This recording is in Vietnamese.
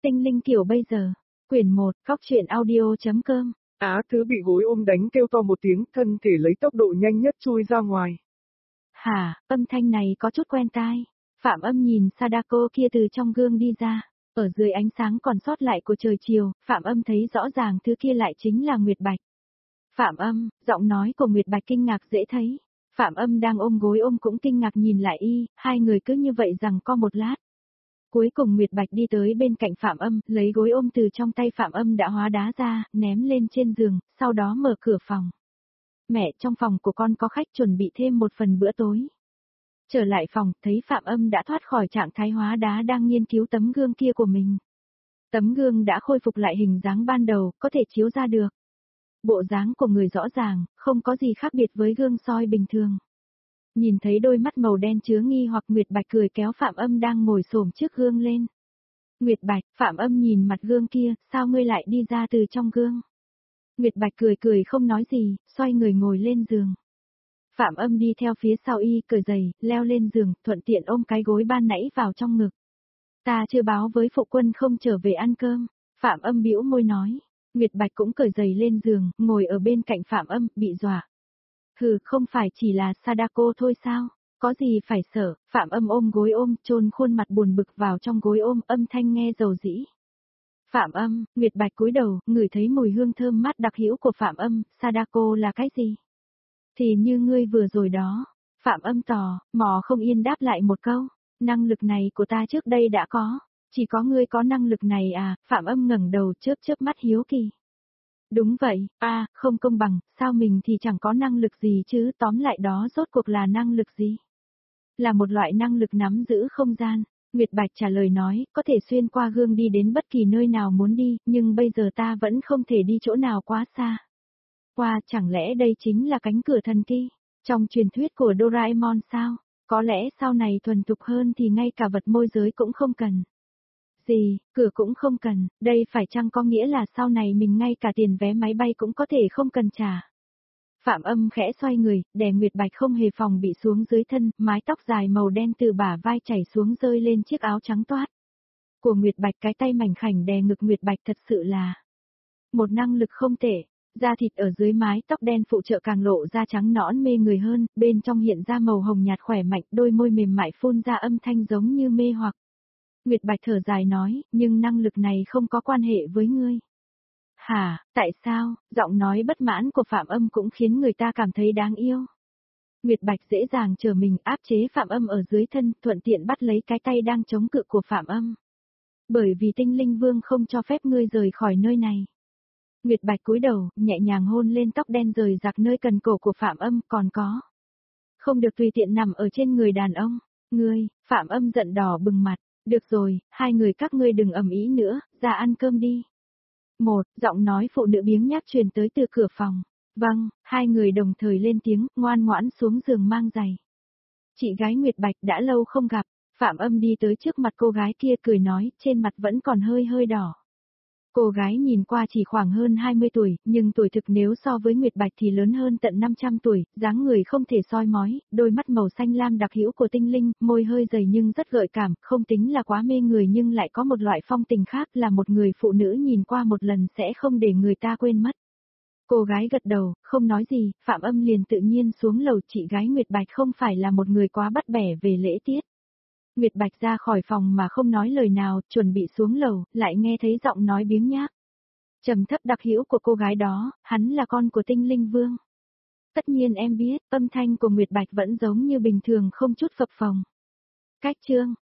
Tinh linh kiểu bây giờ. Quyển 1, Góc truyện audio.com. Á Thứ bị gối ôm đánh kêu to một tiếng, thân thể lấy tốc độ nhanh nhất chui ra ngoài. Hả, âm thanh này có chút quen tai. Phạm Âm nhìn Sadako kia từ trong gương đi ra. Ở dưới ánh sáng còn sót lại của trời chiều, Phạm Âm thấy rõ ràng thứ kia lại chính là Nguyệt Bạch. Phạm Âm, giọng nói của Nguyệt Bạch kinh ngạc dễ thấy. Phạm Âm đang ôm gối ôm cũng kinh ngạc nhìn lại y, hai người cứ như vậy rằng co một lát. Cuối cùng Nguyệt Bạch đi tới bên cạnh Phạm Âm, lấy gối ôm từ trong tay Phạm Âm đã hóa đá ra, ném lên trên giường, sau đó mở cửa phòng. Mẹ, trong phòng của con có khách chuẩn bị thêm một phần bữa tối. Trở lại phòng, thấy Phạm Âm đã thoát khỏi trạng thái hóa đá đang nghiên cứu tấm gương kia của mình. Tấm gương đã khôi phục lại hình dáng ban đầu, có thể chiếu ra được. Bộ dáng của người rõ ràng, không có gì khác biệt với gương soi bình thường. Nhìn thấy đôi mắt màu đen chứa nghi hoặc Nguyệt Bạch cười kéo Phạm Âm đang ngồi xổm trước gương lên. Nguyệt Bạch, Phạm Âm nhìn mặt gương kia, sao ngươi lại đi ra từ trong gương? Nguyệt Bạch cười cười không nói gì, xoay người ngồi lên giường. Phạm Âm đi theo phía sau y, cởi giày, leo lên giường, thuận tiện ôm cái gối ban nãy vào trong ngực. Ta chưa báo với phụ quân không trở về ăn cơm. Phạm Âm bĩu môi nói. Nguyệt Bạch cũng cởi giày lên giường, ngồi ở bên cạnh Phạm Âm, bị dọa. Hừ, không phải chỉ là Sadako thôi sao? Có gì phải sợ? Phạm Âm ôm gối ôm, chôn khuôn mặt buồn bực vào trong gối ôm, âm thanh nghe dầu dĩ. Phạm Âm, Nguyệt Bạch cúi đầu, ngửi thấy mùi hương thơm mát đặc hữu của Phạm Âm, Sadako là cái gì? Thì như ngươi vừa rồi đó. Phạm Âm tò mò không yên đáp lại một câu. Năng lực này của ta trước đây đã có. Chỉ có ngươi có năng lực này à? Phạm Âm ngẩng đầu chớp chớp mắt hiếu kỳ. Đúng vậy, không công bằng, sao mình thì chẳng có năng lực gì chứ, tóm lại đó rốt cuộc là năng lực gì? Là một loại năng lực nắm giữ không gian. Nguyệt Bạch trả lời nói, có thể xuyên qua gương đi đến bất kỳ nơi nào muốn đi, nhưng bây giờ ta vẫn không thể đi chỗ nào quá xa. Qua, chẳng lẽ đây chính là cánh cửa thần kỳ? Trong truyền thuyết của Doraemon sao? Có lẽ sau này thuần thục hơn thì ngay cả vật môi giới cũng không cần. Gì, cửa cũng không cần, đây phải chăng có nghĩa là sau này mình ngay cả tiền vé máy bay cũng có thể không cần trả. Phạm Âm khẽ xoay người, đè Nguyệt Bạch không hề phòng bị xuống dưới thân, mái tóc dài màu đen từ bả vai chảy xuống rơi lên chiếc áo trắng toát. Của Nguyệt Bạch, cái tay mảnh khảnh đè ngực Nguyệt Bạch thật sự là một năng lực không tệ. Da thịt ở dưới mái tóc đen phụ trợ càng lộ ra trắng nõn mê người hơn, bên trong hiện ra màu hồng nhạt khỏe mạnh, đôi môi mềm mại phun ra âm thanh giống như mê hoặc. Nguyệt Bạch thở dài nói, nhưng năng lực này không có quan hệ với ngươi. Hả, tại sao? Giọng nói bất mãn của Phạm Âm cũng khiến người ta cảm thấy đáng yêu. Nguyệt Bạch dễ dàng trở mình áp chế Phạm Âm ở dưới thân, thuận tiện bắt lấy cái tay đang chống cự của Phạm Âm. Bởi vì Tinh Linh Vương không cho phép ngươi rời khỏi nơi này. Nguyệt Bạch cúi đầu, nhẹ nhàng hôn lên tóc đen rời rạc nơi cần cổ của Phạm Âm, còn có. Không được tùy tiện nằm ở trên người đàn ông. Ngươi, Phạm Âm giận đỏ bừng mặt. Được rồi, hai người các ngươi đừng ầm ĩ nữa, ra ăn cơm đi. Giọng nói phụ nữ biếng nhác truyền tới từ cửa phòng. Vâng, hai người đồng thời lên tiếng, ngoan ngoãn xuống giường mang giày. Chị gái Nguyệt Bạch đã lâu không gặp, Phạm Âm đi tới trước mặt cô gái kia cười nói, trên mặt vẫn còn hơi hơi đỏ. Cô gái nhìn qua chỉ khoảng hơn 20 tuổi, nhưng tuổi thực nếu so với Nguyệt Bạch thì lớn hơn tận 500 tuổi, dáng người không thể soi mói, đôi mắt màu xanh lam đặc hữu của tinh linh, môi hơi dày nhưng rất gợi cảm, không tính là quá mê người nhưng lại có một loại phong tình khác, là một người phụ nữ nhìn qua một lần sẽ không để người ta quên mất. Cô gái gật đầu, không nói gì, Phạm Âm liền tự nhiên xuống lầu. Chị gái Nguyệt Bạch không phải là một người quá bắt bẻ về lễ tiết. Nguyệt Bạch ra khỏi phòng mà không nói lời nào, chuẩn bị xuống lầu, lại nghe thấy giọng nói biếng nhác. Trầm thấp đặc hữu của cô gái đó, hắn là con của Tinh Linh Vương. Tất nhiên em biết, âm thanh của Nguyệt Bạch vẫn giống như bình thường không chút phập phồng. Cách chương,